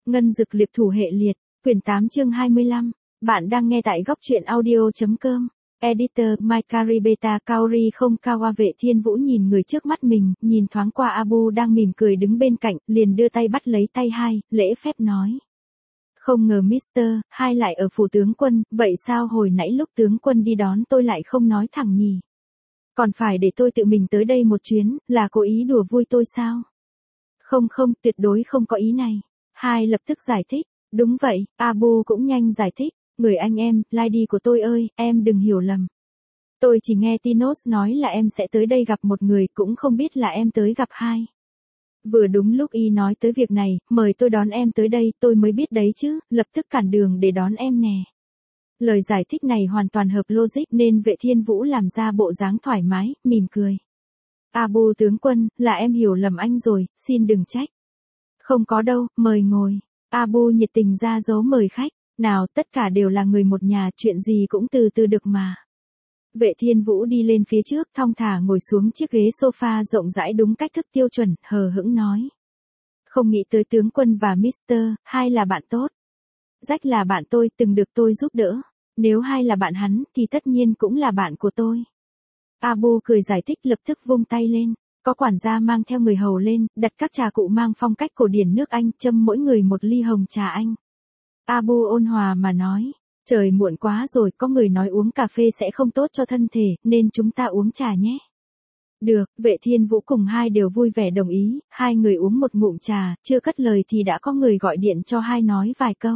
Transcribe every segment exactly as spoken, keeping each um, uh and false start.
Ngân Dực Liệp Thủ Hệ Liệt, quyển tám chương hai mươi lăm. Bạn đang nghe tại góc truyện audio.com. Editor Maikari Beta Kaori không Kawa. Vệ Thiên Vũ nhìn người trước mắt mình, nhìn thoáng qua Abu đang mỉm cười đứng bên cạnh, liền đưa tay bắt lấy tay hai, lễ phép nói. Không ngờ Mister hai lại ở phủ tướng quân, vậy sao hồi nãy lúc tướng quân đi đón tôi lại không nói thẳng nhỉ? Còn phải để tôi tự mình tới đây một chuyến, là cố ý đùa vui tôi sao? Không không, tuyệt đối không có ý này. Hai lập tức giải thích. Đúng vậy, Abu cũng nhanh giải thích. Người anh em, Lady của tôi ơi, em đừng hiểu lầm. Tôi chỉ nghe Tinos nói là em sẽ tới đây gặp một người, cũng không biết là em tới gặp hai. Vừa đúng lúc y nói tới việc này, mời tôi đón em tới đây, tôi mới biết đấy chứ, lập tức cản đường để đón em nè. Lời giải thích này hoàn toàn hợp logic nên Vệ Thiên Vũ làm ra bộ dáng thoải mái, mỉm cười. Abu tướng quân, là em hiểu lầm anh rồi, xin đừng trách. Không có đâu, mời ngồi. Abu nhiệt tình ra dấu mời khách. Nào, tất cả đều là người một nhà, chuyện gì cũng từ từ được mà. Vệ Thiên Vũ đi lên phía trước, thong thả ngồi xuống chiếc ghế sofa rộng rãi đúng cách thức tiêu chuẩn, hờ hững nói. Không nghĩ tới tướng quân và Mister hai là bạn tốt. Jack là bạn tôi, từng được tôi giúp đỡ. Nếu hai là bạn hắn, thì tất nhiên cũng là bạn của tôi. Abu cười giải thích lập tức vung tay lên. Có quản gia mang theo người hầu lên, đặt các trà cụ mang phong cách cổ điển nước Anh, châm mỗi người một ly hồng trà Anh. Abu ôn hòa mà nói, trời muộn quá rồi, có người nói uống cà phê sẽ không tốt cho thân thể, nên chúng ta uống trà nhé. Được, Vệ Thiên Vũ cùng hai đều vui vẻ đồng ý, hai người uống một ngụm trà, chưa cất lời thì đã có người gọi điện cho hai nói vài câu.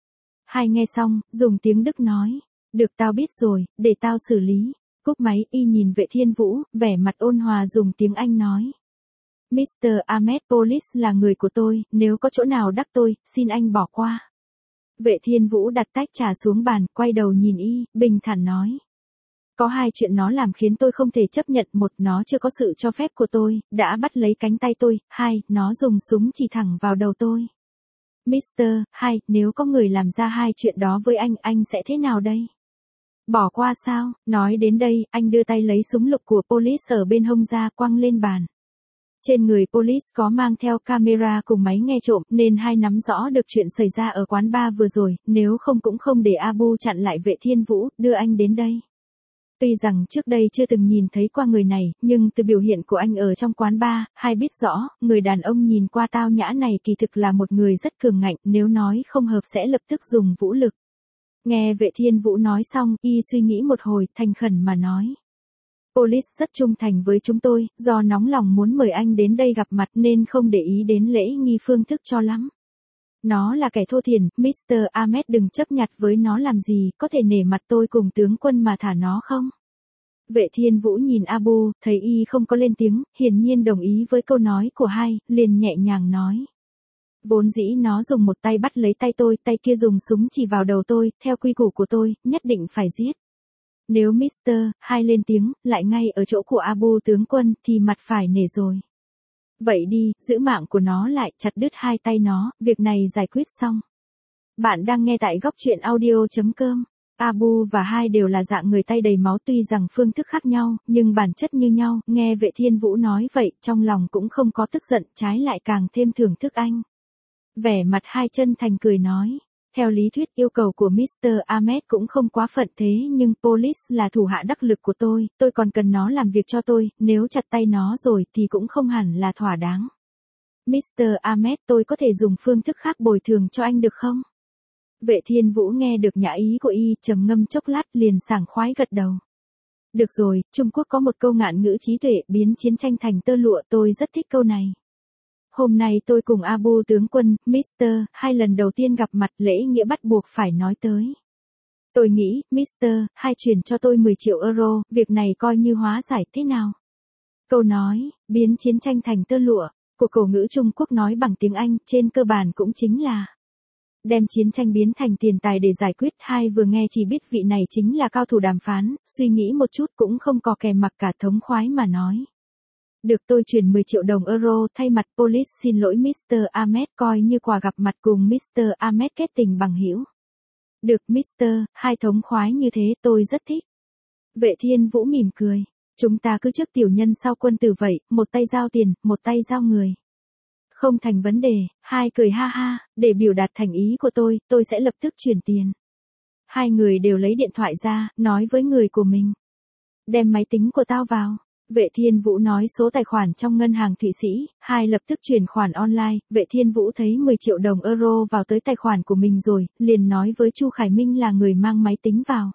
Hai nghe xong, dùng tiếng Đức nói, được tao biết rồi, để tao xử lý. Cúp máy, y nhìn Vệ Thiên Vũ, vẻ mặt ôn hòa dùng tiếng Anh nói. Mister Ahmed Police là người của tôi, nếu có chỗ nào đắc tôi, xin anh bỏ qua. Vệ Thiên Vũ đặt tách trà xuống bàn, quay đầu nhìn y, bình thản nói. Có hai chuyện nó làm khiến tôi không thể chấp nhận. Một, nó chưa có sự cho phép của tôi, đã bắt lấy cánh tay tôi. Hai, nó dùng súng chỉ thẳng vào đầu tôi. Mister hai, nếu có người làm ra hai chuyện đó với anh, anh sẽ thế nào đây? Bỏ qua sao? Nói đến đây, anh đưa tay lấy súng lục của Police ở bên hông ra quăng lên bàn. Trên người Police có mang theo camera cùng máy nghe trộm nên hai nắm rõ được chuyện xảy ra ở quán bar vừa rồi, nếu không cũng không để Abu chặn lại Vệ Thiên Vũ, đưa anh đến đây. Tuy rằng trước đây chưa từng nhìn thấy qua người này, nhưng từ biểu hiện của anh ở trong quán bar, hai biết rõ, người đàn ông nhìn qua tao nhã này kỳ thực là một người rất cường ngạnh, nếu nói không hợp sẽ lập tức dùng vũ lực. Nghe Vệ Thiên Vũ nói xong, y suy nghĩ một hồi, thành khẩn mà nói. Police rất trung thành với chúng tôi, do nóng lòng muốn mời anh đến đây gặp mặt nên không để ý đến lễ nghi phương thức cho lắm. Nó là kẻ thô thiển, Mister Ahmed đừng chấp nhặt với nó làm gì, có thể nể mặt tôi cùng tướng quân mà thả nó không? Vệ Thiên Vũ nhìn Abu, thấy y không có lên tiếng, hiển nhiên đồng ý với câu nói của hai, liền nhẹ nhàng nói. Vốn dĩ nó dùng một tay bắt lấy tay tôi, tay kia dùng súng chỉ vào đầu tôi, theo quy củ của tôi, nhất định phải giết. Nếu Mister hai lên tiếng, lại ngay ở chỗ của Abu tướng quân, thì mặt phải nể rồi. Vậy đi, giữ mạng của nó lại, chặt đứt hai tay nó, việc này giải quyết xong. Bạn đang nghe tại góc truyện audio.com. Abu và hai đều là dạng người tay đầy máu, tuy rằng phương thức khác nhau, nhưng bản chất như nhau. Nghe Vệ Thiên Vũ nói vậy, trong lòng cũng không có tức giận, trái lại càng thêm thưởng thức anh. Vẻ mặt hai chân thành cười nói. Theo lý thuyết yêu cầu của Mister Ahmed cũng không quá phận thế, nhưng Police là thủ hạ đắc lực của tôi, tôi còn cần nó làm việc cho tôi, nếu chặt tay nó rồi thì cũng không hẳn là thỏa đáng. Mister Ahmed, tôi có thể dùng phương thức khác bồi thường cho anh được không? Vệ Thiên Vũ nghe được nhã ý của y, trầm ngâm chốc lát liền sảng khoái gật đầu. Được rồi, Trung Quốc có một câu ngạn ngữ trí tuệ, biến chiến tranh thành tơ lụa, tôi rất thích câu này. Hôm nay tôi cùng Abu tướng quân, Mister hai lần đầu tiên gặp mặt, lễ nghĩa bắt buộc phải nói tới. Tôi nghĩ, Mister hai chuyển cho tôi mười triệu euro, việc này coi như hóa giải thế nào? Câu nói, biến chiến tranh thành tơ lụa, của cổ ngữ Trung Quốc nói bằng tiếng Anh, trên cơ bản cũng chính là đem chiến tranh biến thành tiền tài để giải quyết. Hai vừa nghe chỉ biết vị này chính là cao thủ đàm phán, suy nghĩ một chút cũng không có kèm mặc cả thống khoái mà nói. Được, tôi chuyển mười triệu đồng euro, thay mặt Police xin lỗi Mister Ahmed, coi như quà gặp mặt cùng Mister Ahmed kết tình bằng hữu. Được Mister hai thống khoái như thế tôi rất thích. Vệ Thiên Vũ mỉm cười. Chúng ta cứ trước tiểu nhân sau quân tử vậy, một tay giao tiền, một tay giao người. Không thành vấn đề, hai cười ha ha, để biểu đạt thành ý của tôi, tôi sẽ lập tức chuyển tiền. Hai người đều lấy điện thoại ra, nói với người của mình. Đem máy tính của tao vào. Vệ Thiên Vũ nói số tài khoản trong ngân hàng Thụy Sĩ, hai lập tức chuyển khoản online, Vệ Thiên Vũ thấy mười triệu đồng euro vào tới tài khoản của mình rồi, liền nói với Chu Khải Minh là người mang máy tính vào.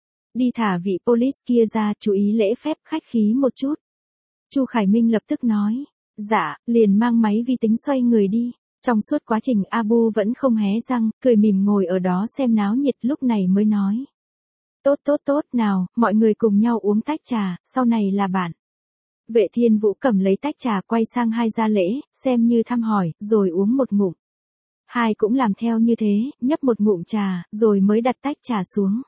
Đi thả vị police kia ra, chú ý lễ phép khách khí một chút. Chu Khải Minh lập tức nói, dạ, liền mang máy vi tính xoay người đi. Trong suốt quá trình Abu vẫn không hé răng, cười mỉm ngồi ở đó xem náo nhiệt lúc này mới nói. Tốt tốt tốt nào, mọi người cùng nhau uống tách trà, sau này là bạn. Vệ Thiên Vũ cầm lấy tách trà quay sang hai gia lễ, xem như thăm hỏi, rồi uống một ngụm. Hai cũng làm theo như thế, nhấp một ngụm trà, rồi mới đặt tách trà xuống.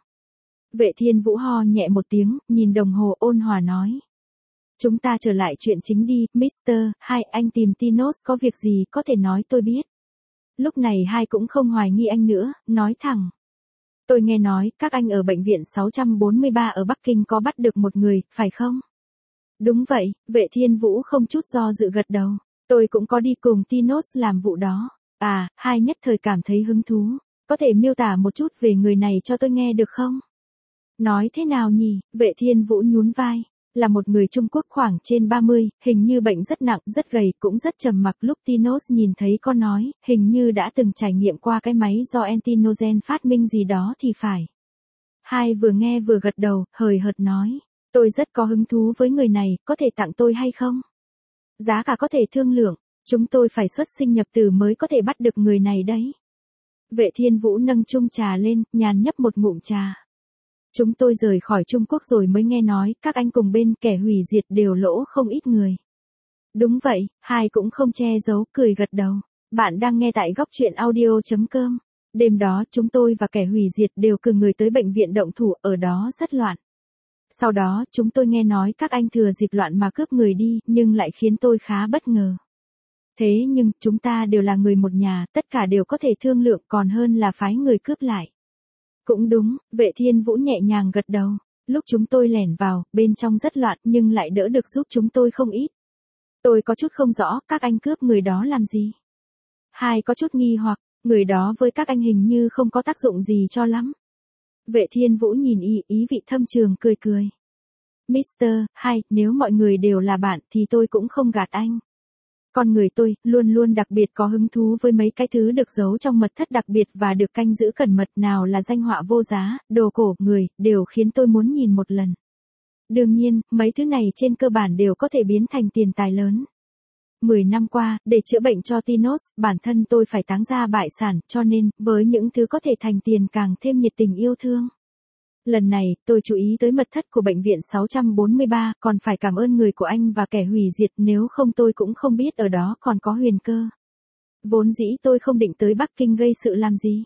Vệ Thiên Vũ ho nhẹ một tiếng, nhìn đồng hồ ôn hòa nói. Chúng ta trở lại chuyện chính đi, Mister Hai, anh tìm Tinos có việc gì có thể nói tôi biết. Lúc này Hai cũng không hoài nghi anh nữa, nói thẳng. Tôi nghe nói, các anh ở bệnh viện sáu bốn ba ở Bắc Kinh có bắt được một người, phải không? Đúng vậy, Vệ Thiên Vũ không chút do dự gật đầu. Tôi cũng có đi cùng Tinos làm vụ đó. À, Hai nhất thời cảm thấy hứng thú. Có thể miêu tả một chút về người này cho tôi nghe được không? Nói thế nào nhỉ? Vệ Thiên Vũ nhún vai. Là một người Trung Quốc khoảng trên ba mươi, hình như bệnh rất nặng, rất gầy, cũng rất trầm mặc. Lúc Tinos nhìn thấy con nói, hình như đã từng trải nghiệm qua cái máy do Antinogen phát minh gì đó thì phải. Hai vừa nghe vừa gật đầu, hời hợt nói. Tôi rất có hứng thú với người này, có thể tặng tôi hay không? Giá cả có thể thương lượng, chúng tôi phải xuất sinh nhập tử mới có thể bắt được người này đấy. Vệ Thiên Vũ nâng chung trà lên, nhàn nhấp một ngụm trà. Chúng tôi rời khỏi Trung Quốc rồi mới nghe nói, các anh cùng bên kẻ hủy diệt đều lỗ không ít người. Đúng vậy, Hai cũng không che giấu, cười gật đầu. Bạn đang nghe tại góc truyện audio chấm com. Đêm đó chúng tôi và kẻ hủy diệt đều cử người tới bệnh viện động thủ, ở đó rất loạn. Sau đó chúng tôi nghe nói các anh thừa dịp loạn mà cướp người đi, nhưng lại khiến tôi khá bất ngờ. Thế nhưng, chúng ta đều là người một nhà, tất cả đều có thể thương lượng còn hơn là phái người cướp lại. Cũng đúng, Vệ Thiên Vũ nhẹ nhàng gật đầu. Lúc chúng tôi lẻn vào, bên trong rất loạn nhưng lại đỡ được giúp chúng tôi không ít. Tôi có chút không rõ, các anh cướp người đó làm gì? Hai có chút nghi hoặc, người đó với các anh hình như không có tác dụng gì cho lắm. Vệ Thiên Vũ nhìn y, ý vị thâm trường cười cười. Mister Hai, nếu mọi người đều là bạn thì tôi cũng không gạt anh. Con người tôi, luôn luôn đặc biệt có hứng thú với mấy cái thứ được giấu trong mật thất đặc biệt và được canh giữ cẩn mật, nào là danh họa vô giá, đồ cổ, người, đều khiến tôi muốn nhìn một lần. Đương nhiên, mấy thứ này trên cơ bản đều có thể biến thành tiền tài lớn. Mười năm qua, để chữa bệnh cho Tinos, bản thân tôi phải táng ra bại sản, cho nên, với những thứ có thể thành tiền càng thêm nhiệt tình yêu thương. Lần này, tôi chú ý tới mật thất của bệnh viện sáu bốn ba, còn phải cảm ơn người của anh và kẻ hủy diệt, nếu không tôi cũng không biết ở đó còn có huyền cơ. Vốn dĩ tôi không định tới Bắc Kinh gây sự làm gì.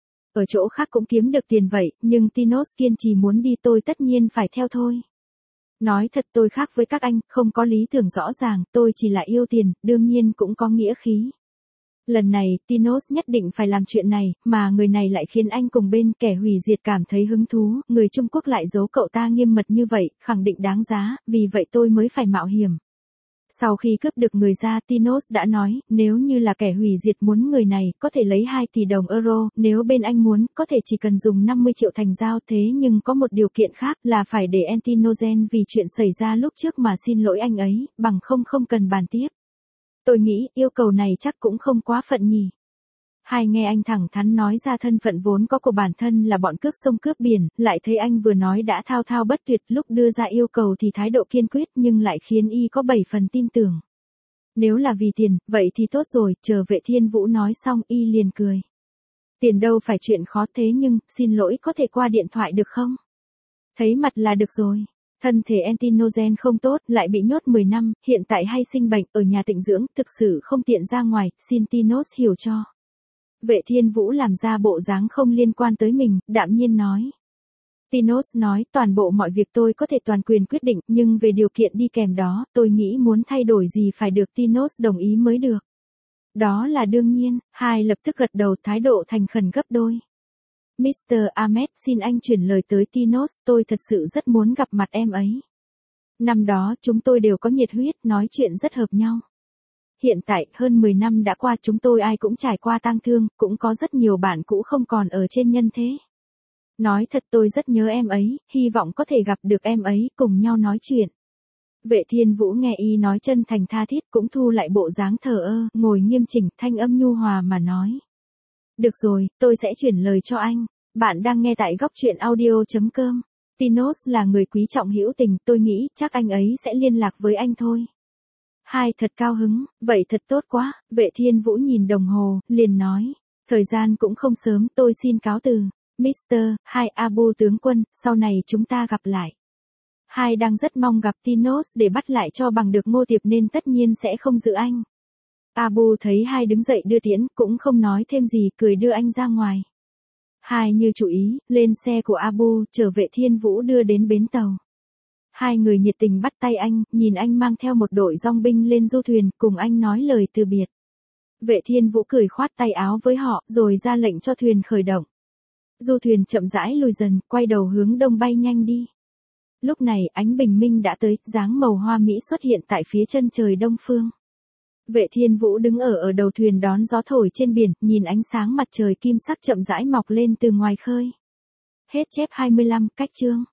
Ở chỗ khác cũng kiếm được tiền vậy, nhưng Tinos kiên trì muốn đi, tôi tất nhiên phải theo thôi. Nói thật, tôi khác với các anh, không có lý tưởng rõ ràng, tôi chỉ là yêu tiền, đương nhiên cũng có nghĩa khí. Lần này, Tinos nhất định phải làm chuyện này, mà người này lại khiến anh cùng bên kẻ hủy diệt cảm thấy hứng thú, người Trung Quốc lại giấu cậu ta nghiêm mật như vậy, khẳng định đáng giá, vì vậy tôi mới phải mạo hiểm. Sau khi cướp được người ra, Tinos đã nói, nếu như là kẻ hủy diệt muốn người này, có thể lấy hai tỷ đồng euro, nếu bên anh muốn, có thể chỉ cần dùng năm mươi triệu thành giao, thế nhưng có một điều kiện khác, là phải để Antinogen vì chuyện xảy ra lúc trước mà xin lỗi anh ấy, bằng không không cần bàn tiếp. Tôi nghĩ, yêu cầu này chắc cũng không quá phận nhỉ. Hai nghe anh thẳng thắn nói ra thân phận vốn có của bản thân là bọn cướp sông cướp biển, lại thấy anh vừa nói đã thao thao bất tuyệt, lúc đưa ra yêu cầu thì thái độ kiên quyết nhưng lại khiến y có bảy phần tin tưởng. Nếu là vì tiền, vậy thì tốt rồi, chờ Vệ Thiên Vũ nói xong y liền cười. Tiền đâu phải chuyện khó, thế nhưng, xin lỗi có thể qua điện thoại được không? Thấy mặt là được rồi. Thân thể Antinogen không tốt, lại bị nhốt mười năm, hiện tại hay sinh bệnh, ở nhà tịnh dưỡng, thực sự không tiện ra ngoài, xin Tinos hiểu cho. Vệ Thiên Vũ làm ra bộ dáng không liên quan tới mình, đạm nhiên nói. Tinos nói, toàn bộ mọi việc tôi có thể toàn quyền quyết định, nhưng về điều kiện đi kèm đó, tôi nghĩ muốn thay đổi gì phải được Tinos đồng ý mới được. Đó là đương nhiên, Hai lập tức gật đầu, thái độ thành khẩn gấp đôi. Mister Ahmed, xin anh chuyển lời tới Tinos, tôi thật sự rất muốn gặp mặt em ấy. Năm đó chúng tôi đều có nhiệt huyết, nói chuyện rất hợp nhau. hiện tại, hơn mười năm đã qua, chúng tôi ai cũng trải qua tang thương, cũng có rất nhiều bạn cũ không còn ở trên nhân thế. Nói thật tôi rất nhớ em ấy, hy vọng có thể gặp được em ấy, cùng nhau nói chuyện. Vệ Thiên Vũ nghe y nói chân thành tha thiết, cũng thu lại bộ dáng thờ ơ, ngồi nghiêm chỉnh, thanh âm nhu hòa mà nói. Được rồi, tôi sẽ chuyển lời cho anh. Bạn đang nghe tại góc truyện audio.com. Tinos là người quý trọng hữu tình, tôi nghĩ chắc anh ấy sẽ liên lạc với anh thôi. Hai thật cao hứng, vậy thật tốt quá. Vệ Thiên Vũ nhìn đồng hồ, liền nói. Thời gian cũng không sớm, tôi xin cáo từ. mít tơ, hai Abu tướng quân, sau này chúng ta gặp lại. Hai đang rất mong gặp Tinos để bắt lại cho bằng được Ngô Tiệp nên tất nhiên sẽ không giữ anh. Abu thấy hai đứng dậy đưa tiễn, cũng không nói thêm gì, cười đưa anh ra ngoài. Hai như chủ ý, lên xe của Abu, chở Vệ Thiên Vũ đưa đến bến tàu. Hai người nhiệt tình bắt tay anh, nhìn anh mang theo một đội dong binh lên du thuyền, cùng anh nói lời từ biệt. Vệ Thiên Vũ cười khoát tay áo với họ, rồi ra lệnh cho thuyền khởi động. Du thuyền chậm rãi lùi dần, quay đầu hướng đông bay nhanh đi. Lúc này, ánh bình minh đã tới, dáng màu hoa mỹ xuất hiện tại phía chân trời đông phương. Vệ Thiên Vũ đứng ở ở đầu thuyền đón gió thổi trên biển, nhìn ánh sáng mặt trời kim sắc chậm rãi mọc lên từ ngoài khơi. Hết chép hai mươi lăm, cách chương.